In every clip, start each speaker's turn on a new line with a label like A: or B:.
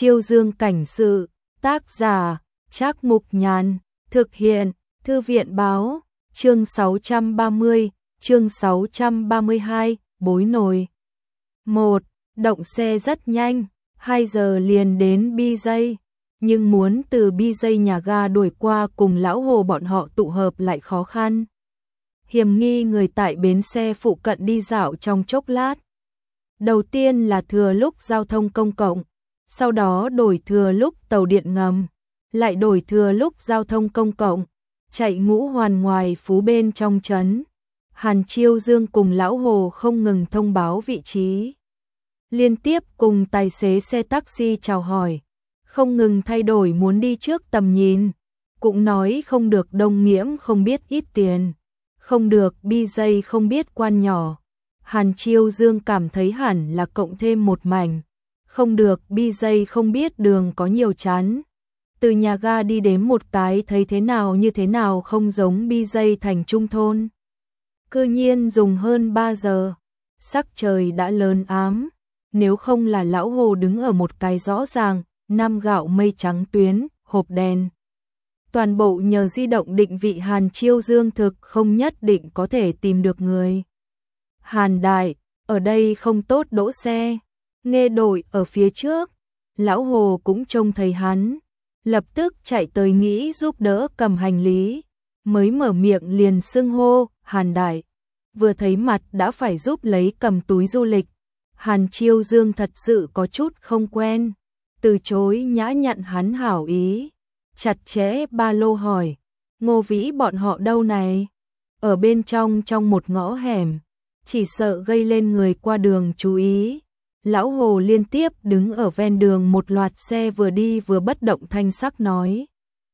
A: Chiêu Dương cảnh sự, tác giả, Trác Mục Nhàn, thực hiện, Thư viện báo, chương 630, chương 632, bối nổi. 1. Động xe rất nhanh, 2 giờ liền đến BJ, nhưng muốn từ BJ nhà ga đuổi qua cùng lão Hồ bọn họ tụ hợp lại khó khăn. Hiểm nghi người tại bến xe phụ cận đi dạo trong chốc lát. Đầu tiên là thừa lúc giao thông công cộng, sau đó đổi thừa lúc tàu điện ngầm, lại đổi thừa lúc giao thông công cộng, chạy ngũ hoàn ngoài phố bên trong trấn. Hàn Chiêu Dương cùng lão Hồ không ngừng thông báo vị trí, liên tiếp cùng tài xế xe taxi chào hỏi, không ngừng thay đổi muốn đi trước tầm nhìn, cũng nói không được Đông Nghiễm không biết ít tiền, không được BJ không biết quan nhỏ. Hàn Chiêu Dương cảm thấy hẳn là cộng thêm một mảnh, không được BJ không biết đường có nhiều chán. Từ nhà ga đi đến một cái thấy thế nào như thế nào không giống BJ thành trung thôn. Cư nhiên dùng hơn 3 giờ, sắc trời đã lớn ám, nếu không là lão Hồ đứng ở một cái rõ ràng, năm gạo mây trắng tuyến, hộp đèn. Toàn bộ nhờ di động định vị Hàn Chiêu Dương thực không nhất định có thể tìm được người. Hàn đại, ở đây không tốt đỗ xe, nghe đội ở phía trước, lão Hồ cũng trông thấy hắn, lập tức chạy tới nghĩ giúp đỡ cầm hành lý, mới mở miệng liền xưng hô, Hàn đại, vừa thấy mặt đã phải giúp lấy cầm túi du lịch. Hàn Chiêu Dương thật sự có chút không quen, từ chối nhã nhặn hắn hảo ý, chặt chẽ ba lô hỏi, Ngô Vĩ bọn họ đâu này? Ở bên trong một ngõ hẻm, chỉ sợ gây lên người qua đường chú ý. Lão Hồ liên tiếp đứng ở ven đường một loạt xe vừa đi vừa bất động thanh sắc nói.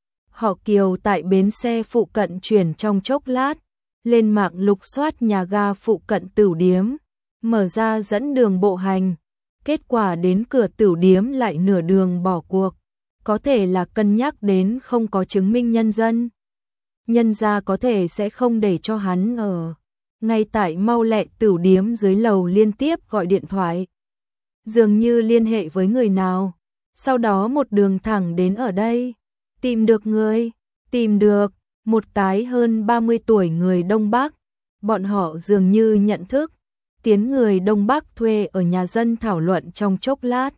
A: Họ Kiều tại bến xe phụ cận chuyển trong chốc lát, lên mạng lục soát nhà ga phụ cận tửu điếm, mở ra dẫn đường bộ hành. Kết quả đến cửa tửu điếm lại nửa đường bỏ cuộc, có thể là cân nhắc đến không có chứng minh nhân dân. Nhân gia có thể sẽ không để cho hắn ở. Ngay tại mau lẹ tửu điếm dưới lầu liên tiếp gọi điện thoại. Dường như liên hệ với người nào, sau đó một đường thẳng đến ở đây. Tìm được người, tìm được, một cái hơn 30 tuổi người Đông Bắc. Bọn họ dường như nhận thức, tiến người Đông Bắc thuê ở nhà dân thảo luận trong chốc lát.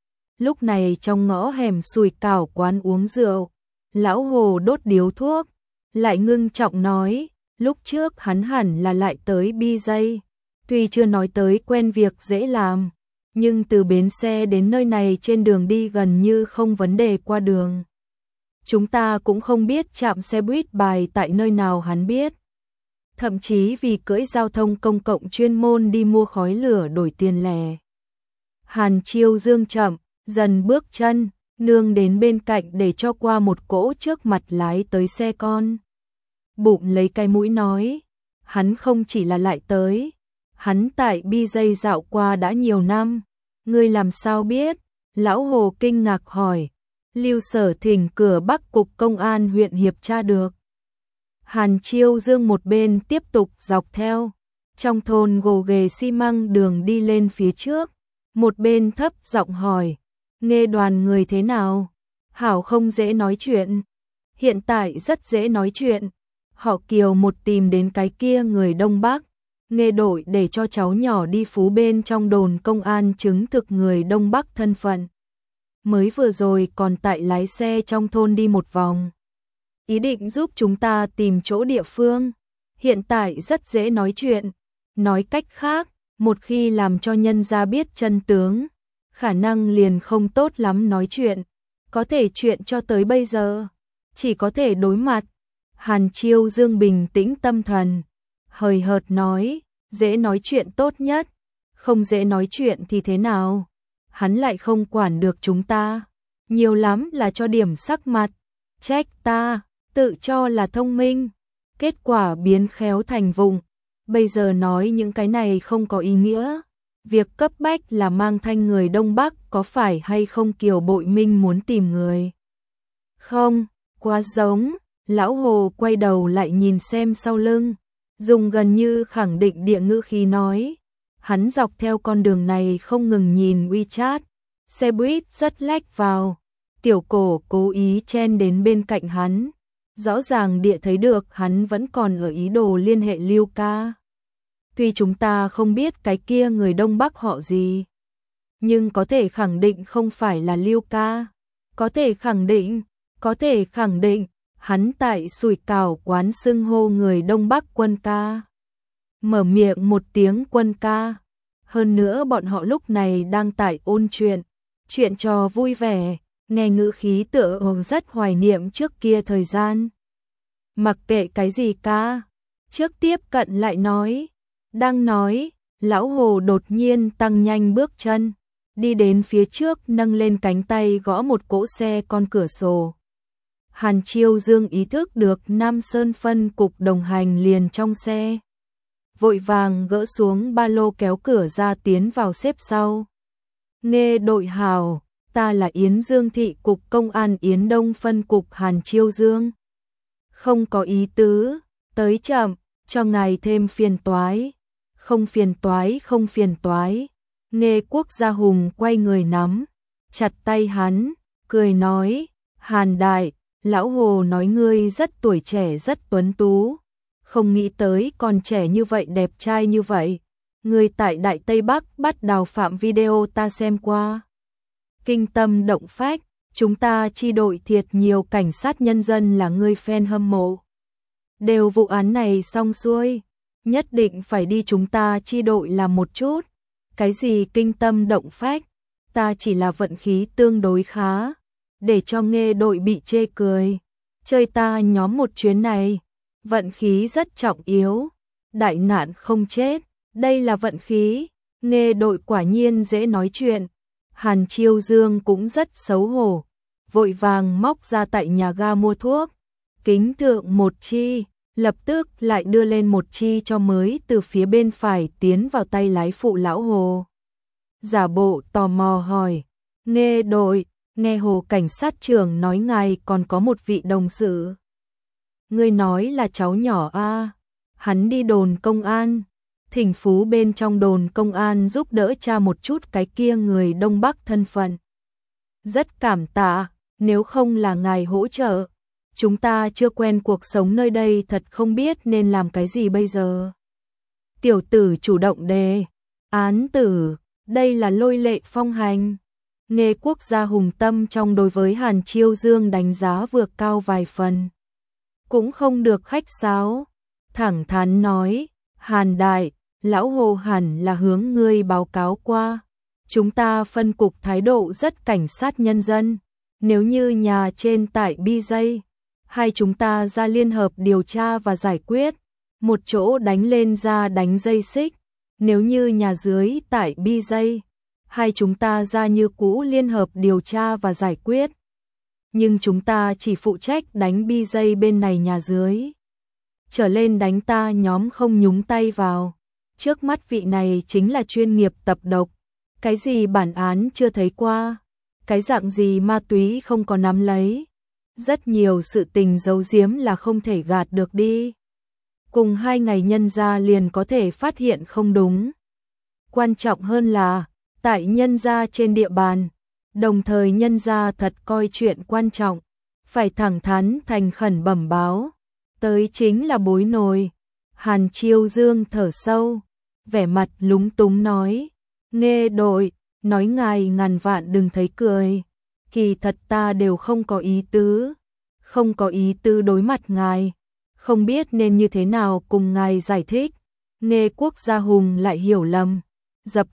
A: Lúc này trong ngõ hẻm sùi cảo quán uống rượu, lão Hồ đốt điếu thuốc, lại ngưng trọng nói, lúc trước hắn hẳn là lại tới BJ, tuy chưa nói tới quen việc dễ làm, nhưng từ bến xe đến nơi này trên đường đi gần như không vấn đề qua đường. Chúng ta cũng không biết trạm xe buýt bài tại nơi nào hắn biết. Thậm chí vì cưỡi giao thông công cộng chuyên môn đi mua khói lửa đổi tiền lẻ. Hàn Chiêu Dương chậm, dần bước chân, nương đến bên cạnh để cho qua một cỗ trước mặt lái tới xe con. Bụng lấy cái mũi nói, hắn không chỉ là lại tới, hắn tại BJ dạo qua đã nhiều năm, ngươi làm sao biết? Lão Hồ kinh ngạc hỏi, Lưu Sở Thỉnh cửa Bắc cục công an huyện Hiệp tra được. Hàn Chiêu Dương một bên tiếp tục dọc theo, trong thôn gồ ghề xi măng đường đi lên phía trước, một bên thấp giọng hỏi, nghe đoàn người thế nào? Hảo không dễ nói chuyện. Hiện tại rất dễ nói chuyện. Họ Kiều một tìm đến cái kia người Đông Bắc, nghe đội để cho cháu nhỏ đi phú bên trong đồn công an chứng thực người Đông Bắc thân phận. Mới vừa rồi còn tại lái xe trong thôn đi một vòng. Ý định giúp chúng ta tìm chỗ địa phương. Hiện tại rất dễ nói chuyện. Nói cách khác, một khi làm cho nhân gia biết chân tướng, khả năng liền không tốt lắm nói chuyện. Có thể chuyện cho tới bây giờ, chỉ có thể đối mặt. Hàn Chiêu Dương bình tĩnh tâm thần, hời hợt nói, dễ nói chuyện tốt nhất, không dễ nói chuyện thì thế nào? Hắn lại không quản được chúng ta, nhiều lắm là cho điểm sắc mặt, trách ta, tự cho là thông minh, kết quả biến khéo thành vụng. Bây giờ nói những cái này không có ý nghĩa, việc cấp bách là mang thanh người Đông Bắc có phải hay không Kiều Bội Minh muốn tìm người? Không, quá giống. Lão Hồ quay đầu lại nhìn xem sau lưng, dùng gần như khẳng định địa ngữ khí nói, hắn dọc theo con đường này không ngừng nhìn WeChat, Xe buýt rất lách vào, Tiểu Cổ cố ý chen đến bên cạnh hắn. Rõ ràng địa thấy được hắn vẫn còn ở ý đồ liên hệ Lưu Ca. Tuy chúng ta không biết cái kia người Đông Bắc họ gì, nhưng có thể khẳng định không phải là Lưu Ca. Có thể khẳng định, hắn tại Sủi Cảo quán xưng hô người Đông Bắc Quân ca. Mở miệng một tiếng Quân ca. Hơn nữa bọn họ lúc này đang tại ôn chuyện trò vui vẻ, nghe ngữ khí tựa hồ rất hoài niệm trước kia thời gian. Mặc kệ cái gì ca, trước tiếp cận lại nói, đang nói, lão Hồ đột nhiên tăng nhanh bước chân, đi đến phía trước nâng lên cánh tay gõ một cỗ xe con cửa sổ. Hàn Chiêu Dương ý thức được Nam Sơn phân cục đồng hành liền trong xe. Vội vàng gỡ xuống ba lô kéo cửa ra tiến vào xếp sau. Nghe đội hào, ta là Yến Dương thị cục công an Yến Đông phân cục Hàn Chiêu Dương. Không có ý tứ, tới chậm, cho ngài thêm phiền toái. Không phiền toái. Nghe Quốc Gia Hùng quay người nắm chặt tay hắn, cười nói, Hàn đại, lão Hồ nói ngươi rất tuổi trẻ rất tuấn tú. Không nghĩ tới còn trẻ như vậy đẹp trai như vậy. Ngươi tại Đại Tây Bắc bắt đào phạm video ta xem qua. Kinh tâm động phách, chúng ta chi đội thiệt nhiều cảnh sát nhân dân là ngươi fan hâm mộ. Đều vụ án này xong xuôi, nhất định phải đi chúng ta chi đội làm một chút. Cái gì kinh tâm động phách, ta chỉ là vận khí tương đối khá, để cho nghe đội bị chê cười. Chơi ta nhóm một chuyến này, vận khí rất trọng yếu, đại nạn không chết, đây là vận khí. Nghe đội quả nhiên dễ nói chuyện. Hàn Chiêu Dương cũng rất xấu hổ, vội vàng móc ra tại nhà ga mua thuốc, kính thượng một chi, lập tức lại đưa lên một chi cho mới từ phía bên phải tiến vào tay lái phụ lão Hồ. Giả bộ tò mò hỏi, nghe đội, nghe Hồ cảnh sát trưởng nói ngài còn có một vị đồng sự. Ngươi nói là cháu nhỏ a? Hắn đi đồn công an, thỉnh phú bên trong đồn công an giúp đỡ cha một chút cái kia người Đông Bắc thân phận. Rất cảm tạ, nếu không là ngài hỗ trợ, chúng ta chưa quen cuộc sống nơi đây thật không biết nên làm cái gì bây giờ. Tiểu tử chủ động đề, án tử, đây là lôi lệ phong hành. Nghe Quốc Gia Hùng tâm trong đối với Hàn Chiêu Dương đánh giá vượt cao vài phần. Cũng không được khách sáo, thẳng thắn nói, Hàn đại, lão Hồ hẳn là hướng ngươi báo cáo qua. Chúng ta phân cục thái độ rất cảnh sát nhân dân. Nếu như nhà trên tại BJ, hai chúng ta ra liên hợp điều tra và giải quyết. Một chỗ đánh lên ra đánh dây xích. Nếu như nhà dưới tại BJ, hai chúng ta ra như cũ liên hợp điều tra và giải quyết. Nhưng chúng ta chỉ phụ trách đánh BJ bên này nhà dưới. Trở lên đánh ta nhóm không nhúng tay vào. Trước mắt vị này chính là chuyên nghiệp tập độc. Cái gì bản án chưa thấy qua, cái dạng gì ma túy không có nắm lấy. Rất nhiều sự tình giấu giếm là không thể gạt được đi. Cùng 2 ngày nhân gia liền có thể phát hiện không đúng. Quan trọng hơn là, tại nhân gia trên địa bàn, đồng thời nhân gia thật coi chuyện quan trọng, phải thẳng thắn thành khẩn bẩm báo. Tới chính là bối nồi. Hàn Chiêu Dương thở sâu, vẻ mặt lúng túng nói, nghe đội, nói ngài ngàn vạn đừng thấy cười. Kỳ thật ta đều không có ý tứ. Không có ý tứ đối mặt ngài. Không biết nên như thế nào cùng ngài giải thích. Nghe Quốc Gia Hùng lại hiểu lầm. Dập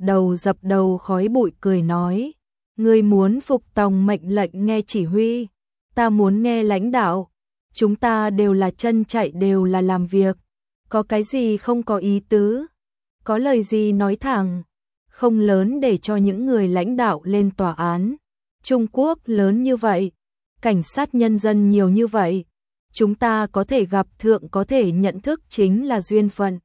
A: đầu khói bụi cười nói. Ngươi muốn phục tòng mệnh lệnh nghe chỉ huy. Ta muốn nghe lãnh đạo. Chúng ta đều là chân chạy đều là làm việc. Có cái gì không có ý tứ. Có lời gì nói thẳng. Không lớn để cho những người lãnh đạo lên tòa án. Trung Quốc lớn như vậy. Cảnh sát nhân dân nhiều như vậy. Chúng ta có thể gặp thượng có thể nhận thức chính là duyên phận.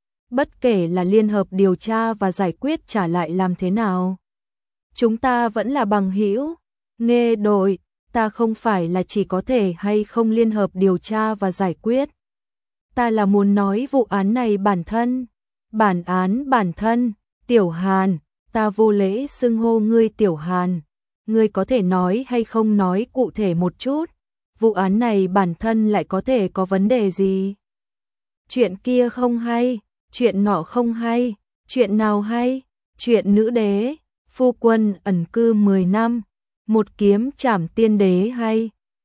A: Bất kể là liên hợp điều tra và giải quyết trả lại làm thế nào. Chúng ta vẫn là bằng hữu. Nghe đội, ta không phải là chỉ có thể hay không liên hợp điều tra và giải quyết. Ta là muốn nói vụ án này bản thân. Bản án bản thân, Tiểu Hàn, ta vô lễ xưng hô ngươi Tiểu Hàn. ngươi có thể nói hay không nói cụ thể một chút, vụ án này bản thân lại có thể có vấn đề gì? Chuyện kia không hay, chuyện nọ không hay, chuyện nào hay? Chuyện nữ đế, phu quân ẩn cư 10 năm, một kiếm trảm tiên đế hay?